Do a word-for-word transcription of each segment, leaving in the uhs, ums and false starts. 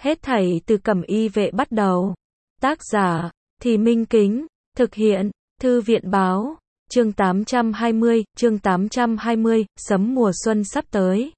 Hết thảy từ Cẩm Y Vệ bắt đầu. Tác giả, Thì Minh Kính, thực hiện, Thư viện Báo, chương tám trăm hai mươi, chương tám trăm hai mươi, sấm mùa xuân sắp tới.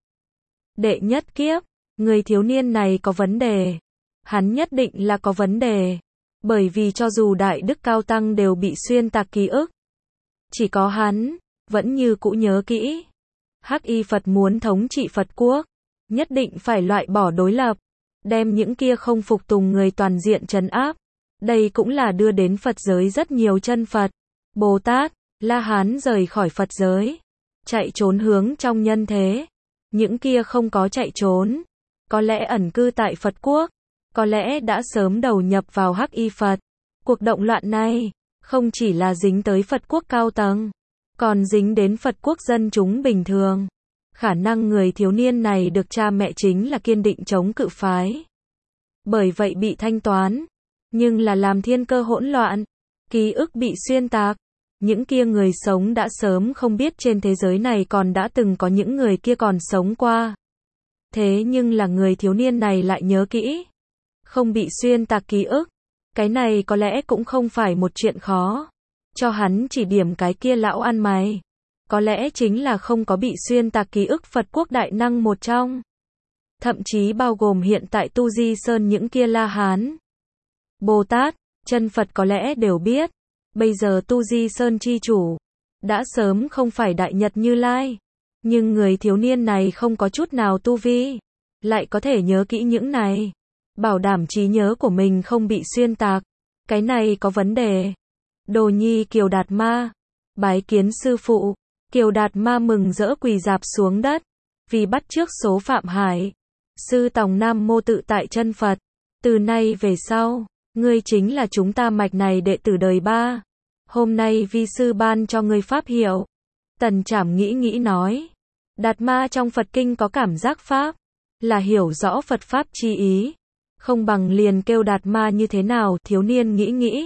Đệ nhất kiếp, người thiếu niên này có vấn đề. Hắn nhất định là có vấn đề. Bởi vì cho dù Đại Đức Cao Tăng đều bị xuyên tạc ký ức, chỉ có hắn, vẫn như cũ nhớ kỹ. Hắc Y Phật muốn thống trị Phật quốc, nhất định phải loại bỏ đối lập, đem những kia không phục tùng người toàn diện trấn áp. Đây cũng là đưa đến Phật giới rất nhiều chân Phật, Bồ Tát, La Hán rời khỏi Phật giới, chạy trốn hướng trong nhân thế. Những kia không có chạy trốn, có lẽ ẩn cư tại Phật quốc, có lẽ đã sớm đầu nhập vào Hắc Y Phật. Cuộc động loạn này, không chỉ là dính tới Phật quốc cao tầng, còn dính đến Phật quốc dân chúng bình thường. Khả năng người thiếu niên này được cha mẹ chính là kiên định chống cự phái, bởi vậy bị thanh toán, nhưng là làm thiên cơ hỗn loạn, ký ức bị xuyên tạc. Những kia người sống đã sớm không biết trên thế giới này còn đã từng có những người kia còn sống qua. Thế nhưng là người thiếu niên này lại nhớ kỹ, không bị xuyên tạc ký ức. Cái này có lẽ cũng không phải một chuyện khó. Cho hắn chỉ điểm cái kia lão ăn mày, có lẽ chính là không có bị xuyên tạc ký ức Phật quốc đại năng một trong. Thậm chí bao gồm hiện tại Tu Di Sơn những kia La Hán, Bồ Tát, chân Phật có lẽ đều biết. Bây giờ Tu Di Sơn chi chủ đã sớm không phải Đại Nhật Như Lai, nhưng người thiếu niên này không có chút nào tu vi, lại có thể nhớ kỹ những này, bảo đảm trí nhớ của mình không bị xuyên tạc. Cái này có vấn đề. Đồ nhi Kiều Đạt Ma bái kiến sư phụ. Kiều Đạt Ma mừng rỡ quỳ rạp xuống đất, vì bắt chước số Phạm Hải. Sư Tòng Nam Mô tự tại chân Phật, từ nay về sau, ngươi chính là chúng ta mạch này đệ tử đời ba. Hôm nay vi sư ban cho ngươi pháp hiệu. Tần Trảm nghĩ nghĩ nói, Đạt Ma trong Phật kinh có cảm giác pháp, là hiểu rõ Phật pháp chi ý, không bằng liền kêu Đạt Ma như thế nào. Thiếu niên nghĩ nghĩ,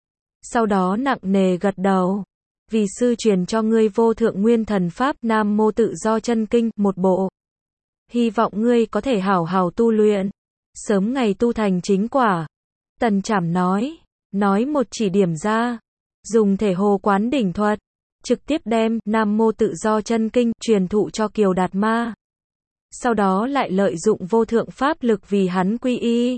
sau đó nặng nề gật đầu, vì sư truyền cho ngươi vô thượng nguyên thần pháp Nam Mô Tự Do Chân Kinh một bộ, hy vọng ngươi có thể hảo hảo tu luyện, sớm ngày tu thành chính quả. Tần Trảm nói, nói một chỉ điểm ra, dùng thể hồ quán đỉnh thuật, trực tiếp đem Nam Mô Tự Do Chân Kinh truyền thụ cho Kiều Đạt Ma. Sau đó lại lợi dụng vô thượng pháp lực vì hắn quy y.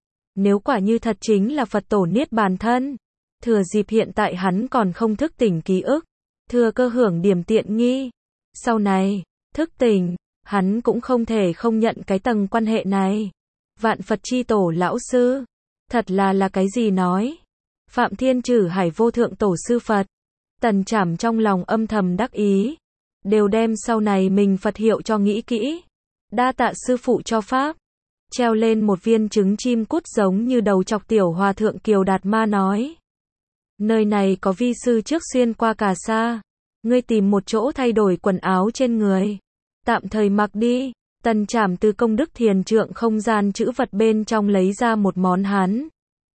Nếu quả như thật chính là Phật tổ niết bàn thân, thừa dịp hiện tại hắn còn không thức tỉnh ký ức, thừa cơ hưởng điểm tiện nghi. Sau này, thức tỉnh, hắn cũng không thể không nhận cái tầng quan hệ này. Vạn Phật chi tổ lão sư, thật là là cái gì nói. Phạm Thiên Trử Hải vô thượng tổ sư Phật. Tần Trảm trong lòng âm thầm đắc ý, đều đem sau này mình Phật hiệu cho nghĩ kỹ. Đa tạ sư phụ cho pháp. Treo lên một viên trứng chim cút giống như đầu chọc tiểu hòa thượng. Kiều Đạt Ma nói, nơi này có vi sư trước xuyên qua cà sa, ngươi tìm một chỗ thay đổi quần áo trên người, tạm thời mặc đi. Tần Trảm từ công đức thiền trượng không gian chữ vật bên trong lấy ra một món hắn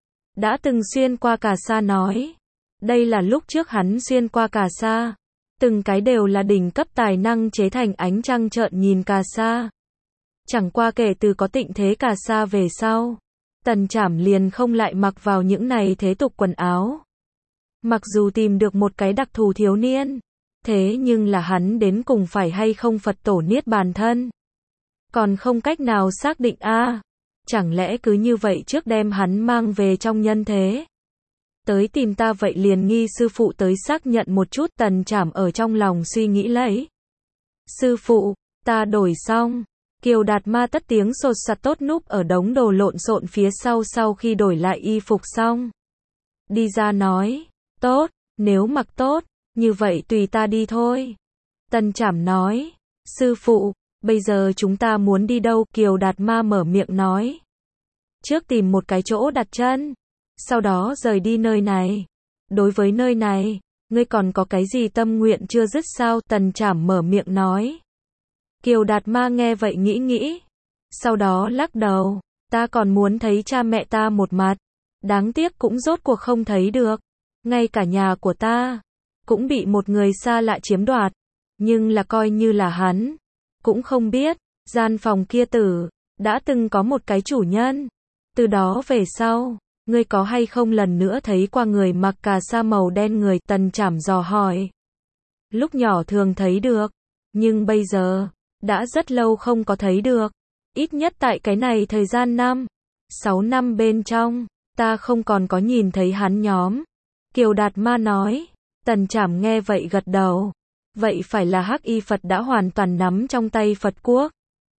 đã từng xuyên qua cà sa, nói, đây là lúc trước hắn xuyên qua cà sa, từng cái đều là đỉnh cấp tài năng chế thành ánh trăng trợn nhìn cà sa. Chẳng qua kể từ có tịnh thế cà sa về sau, Tần Trảm liền không lại mặc vào những này thế tục quần áo. Mặc dù tìm được một cái đặc thù thiếu niên, thế nhưng là hắn đến cùng phải hay không Phật tổ niết bàn thân, còn không cách nào xác định a. À, chẳng lẽ cứ như vậy trước đem hắn mang về trong nhân thế, tới tìm ta vậy liền nghi sư phụ tới xác nhận một chút. Tần Trảm ở trong lòng suy nghĩ lấy. Sư phụ, ta đổi xong. Kiều Đạt Ma tất tiếng sột soạt tốt núp ở đống đồ lộn xộn phía sau. Sau khi đổi lại y phục xong, đi ra nói, tốt, nếu mặc tốt, như vậy tùy ta đi thôi. Tần Trảm nói, sư phụ, bây giờ chúng ta muốn đi đâu? Kiều Đạt Ma mở miệng nói, trước tìm một cái chỗ đặt chân, sau đó rời đi nơi này. Đối với nơi này, ngươi còn có cái gì tâm nguyện chưa dứt sao? Tần Trảm mở miệng nói. Kiều Đạt Ma nghe vậy nghĩ nghĩ, sau đó lắc đầu, ta còn muốn thấy cha mẹ ta một mặt, đáng tiếc cũng rốt cuộc không thấy được. Ngay cả nhà của ta cũng bị một người xa lạ chiếm đoạt, nhưng là coi như là hắn cũng không biết, gian phòng kia tử đã từng có một cái chủ nhân. Từ đó về sau, ngươi có hay không lần nữa thấy qua người mặc cà sa màu đen người? Tần Trảm dò hỏi. Lúc nhỏ thường thấy được, nhưng bây giờ, đã rất lâu không có thấy được. Ít nhất tại cái này thời gian năm, sáu năm bên trong, ta không còn có nhìn thấy hắn nhóm. Kiều Đạt Ma nói. Tần Trảm nghe vậy gật đầu. Vậy phải là Hắc Y Phật đã hoàn toàn nắm trong tay Phật quốc.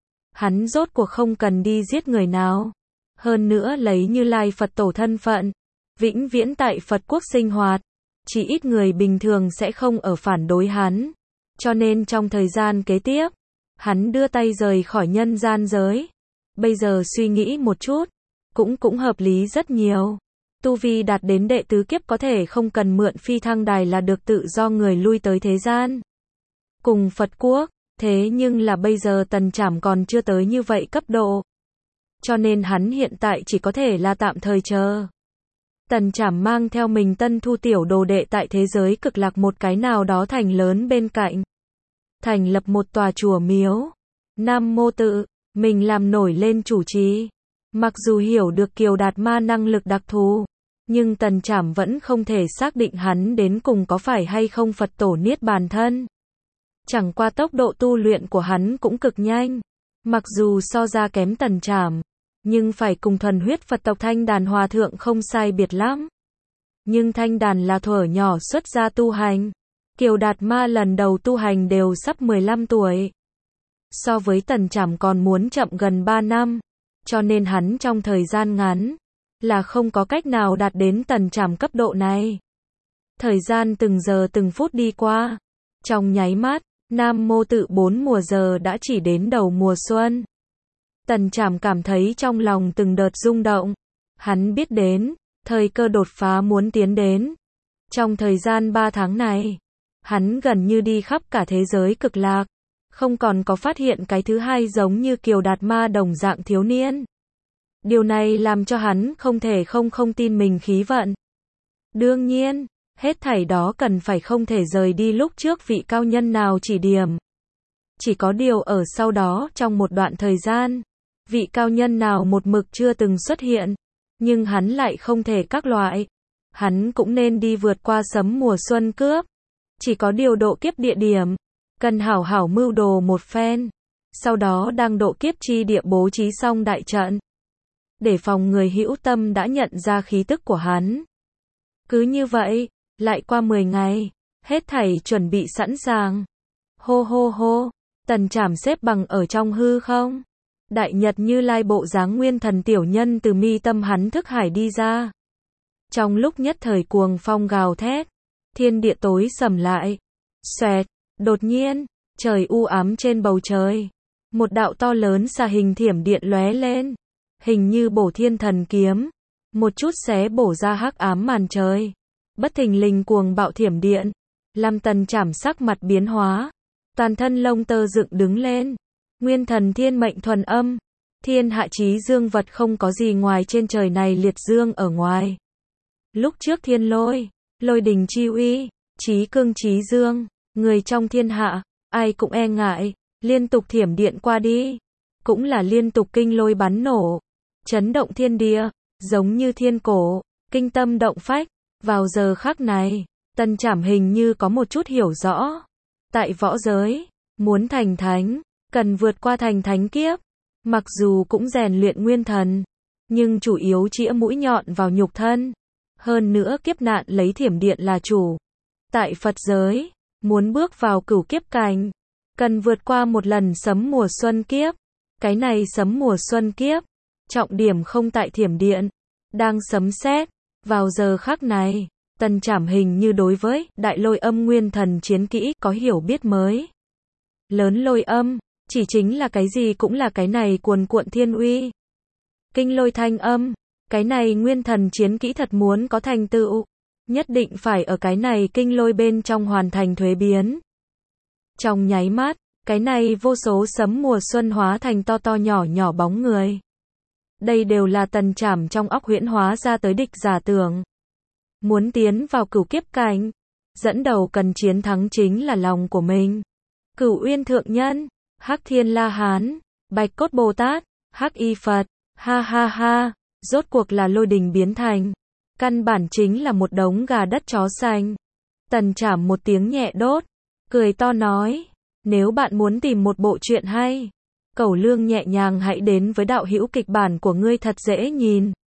Hắn rốt cuộc không cần đi giết người nào. Hơn nữa lấy Như Lai Phật Tổ thân phận, vĩnh viễn tại Phật quốc sinh hoạt. Chỉ ít người bình thường sẽ không ở phản đối hắn. Cho nên trong thời gian kế tiếp, hắn đưa tay rời khỏi nhân gian giới. Bây giờ suy nghĩ một chút, cũng cũng hợp lý rất nhiều. Tu vi đạt đến đệ tứ kiếp có thể không cần mượn phi thăng đài là được tự do người lui tới thế gian. Cùng Phật quốc, thế nhưng là bây giờ Tần Trảm còn chưa tới như vậy cấp độ. Cho nên hắn hiện tại chỉ có thể là tạm thời chờ. Tần Trảm mang theo mình tân thu tiểu đồ đệ tại thế giới cực lạc một cái nào đó thành lớn bên cạnh. Thành lập một tòa chùa miếu. Nam Mô Tự, mình làm nổi lên chủ trì. Mặc dù hiểu được Kiều Đạt Ma năng lực đặc thù, nhưng Tần Trảm vẫn không thể xác định hắn đến cùng có phải hay không Phật Tổ Niết Bàn thân. Chẳng qua tốc độ tu luyện của hắn cũng cực nhanh. Mặc dù so ra kém Tần Trảm, nhưng phải cùng thuần huyết Phật tộc Thanh Đàn Hòa Thượng không sai biệt lắm. Nhưng Thanh Đàn là thuở nhỏ xuất gia tu hành. Kiều Đạt Ma lần đầu tu hành đều sắp mười lăm tuổi. So với Tần Trảm còn muốn chậm gần ba năm. Cho nên hắn trong thời gian ngắn, là không có cách nào đạt đến Tần Trảm cấp độ này. Thời gian từng giờ từng phút đi qua. Trong nháy mắt, Nam Mô Tự bốn mùa giờ đã chỉ đến đầu mùa xuân. Tần Trảm cảm thấy trong lòng từng đợt rung động. Hắn biết đến, thời cơ đột phá muốn tiến đến. Trong thời gian ba tháng này, hắn gần như đi khắp cả thế giới cực lạc. Không còn có phát hiện cái thứ hai giống như Kiều Đạt Ma đồng dạng thiếu niên. Điều này làm cho hắn không thể không không tin mình khí vận. Đương nhiên, hết thảy đó cần phải không thể rời đi lúc trước vị cao nhân nào chỉ điểm. Chỉ có điều ở sau đó trong một đoạn thời gian, vị cao nhân nào một mực chưa từng xuất hiện, nhưng hắn lại không thể các loại. Hắn cũng nên đi vượt qua sấm mùa xuân cướp. Chỉ có điều độ kiếp địa điểm, cần hảo hảo mưu đồ một phen. Sau đó đang độ kiếp chi địa bố trí xong đại trận. Để phòng người hữu tâm đã nhận ra khí tức của hắn. Cứ như vậy, lại qua mười ngày, hết thảy chuẩn bị sẵn sàng. Hô hô hô, Tần Trảm xếp bằng ở trong hư không. Đại Nhật Như Lai bộ dáng nguyên thần tiểu nhân từ mi tâm hắn thức hải đi ra. Trong lúc nhất thời cuồng phong gào thét, thiên địa tối sầm lại. Xoẹt, đột nhiên, trời u ám trên bầu trời. Một đạo to lớn xà hình thiểm điện lóe lên. Hình như bổ thiên thần kiếm. Một chút xé bổ ra hắc ám màn trời. Bất thình lình cuồng bạo thiểm điện. Làm Tần Trảm sắc mặt biến hóa. Toàn thân lông tơ dựng đứng lên. Nguyên thần thiên mệnh thuần âm. Thiên hạ chí dương vật không có gì ngoài trên trời này liệt dương ở ngoài. Lúc trước thiên lôi, lôi đình chi uy, chí cương chí dương. Người trong thiên hạ, ai cũng e ngại. Liên tục thiểm điện qua đi. Cũng là liên tục kinh lôi bắn nổ. Chấn động thiên địa, giống như thiên cổ, kinh tâm động phách. Vào giờ khắc này, Tần Trảm hình như có một chút hiểu rõ. Tại võ giới, muốn thành thánh, cần vượt qua thành thánh kiếp. Mặc dù cũng rèn luyện nguyên thần, nhưng chủ yếu chĩa mũi nhọn vào nhục thân. Hơn nữa kiếp nạn lấy thiểm điện là chủ. Tại Phật giới, muốn bước vào cửu kiếp cảnh, cần vượt qua một lần sấm mùa xuân kiếp. Cái này sấm mùa xuân kiếp, trọng điểm không tại thiểm điện, đang sấm sét. Vào giờ khắc này, Tần Trảm hình như đối với đại lôi âm nguyên thần chiến kỹ có hiểu biết mới. Lớn lôi âm, chỉ chính là cái gì cũng là cái này cuồn cuộn thiên uy. Kinh lôi thanh âm, cái này nguyên thần chiến kỹ thật muốn có thành tựu, nhất định phải ở cái này kinh lôi bên trong hoàn thành thuế biến. Trong nháy mắt, cái này vô số sấm mùa xuân hóa thành to to nhỏ nhỏ bóng người. Đây đều là Tần Trảm trong óc huyễn hóa ra tới địch giả tưởng. Muốn tiến vào cửu kiếp cảnh, dẫn đầu cần chiến thắng chính là lòng của mình. Cửu Uyên Thượng Nhân, Hắc Thiên La Hán, Bạch Cốt Bồ Tát, Hắc y Phật, ha ha ha, rốt cuộc là lôi đình biến thành. Căn bản chính là một đống gà đất chó xanh. Tần Trảm một tiếng nhẹ đốt, cười to nói, nếu bạn muốn tìm một bộ truyện hay, Cẩu Lương nhẹ nhàng hãy đến với đạo hữu kịch bản của ngươi thật dễ nhìn.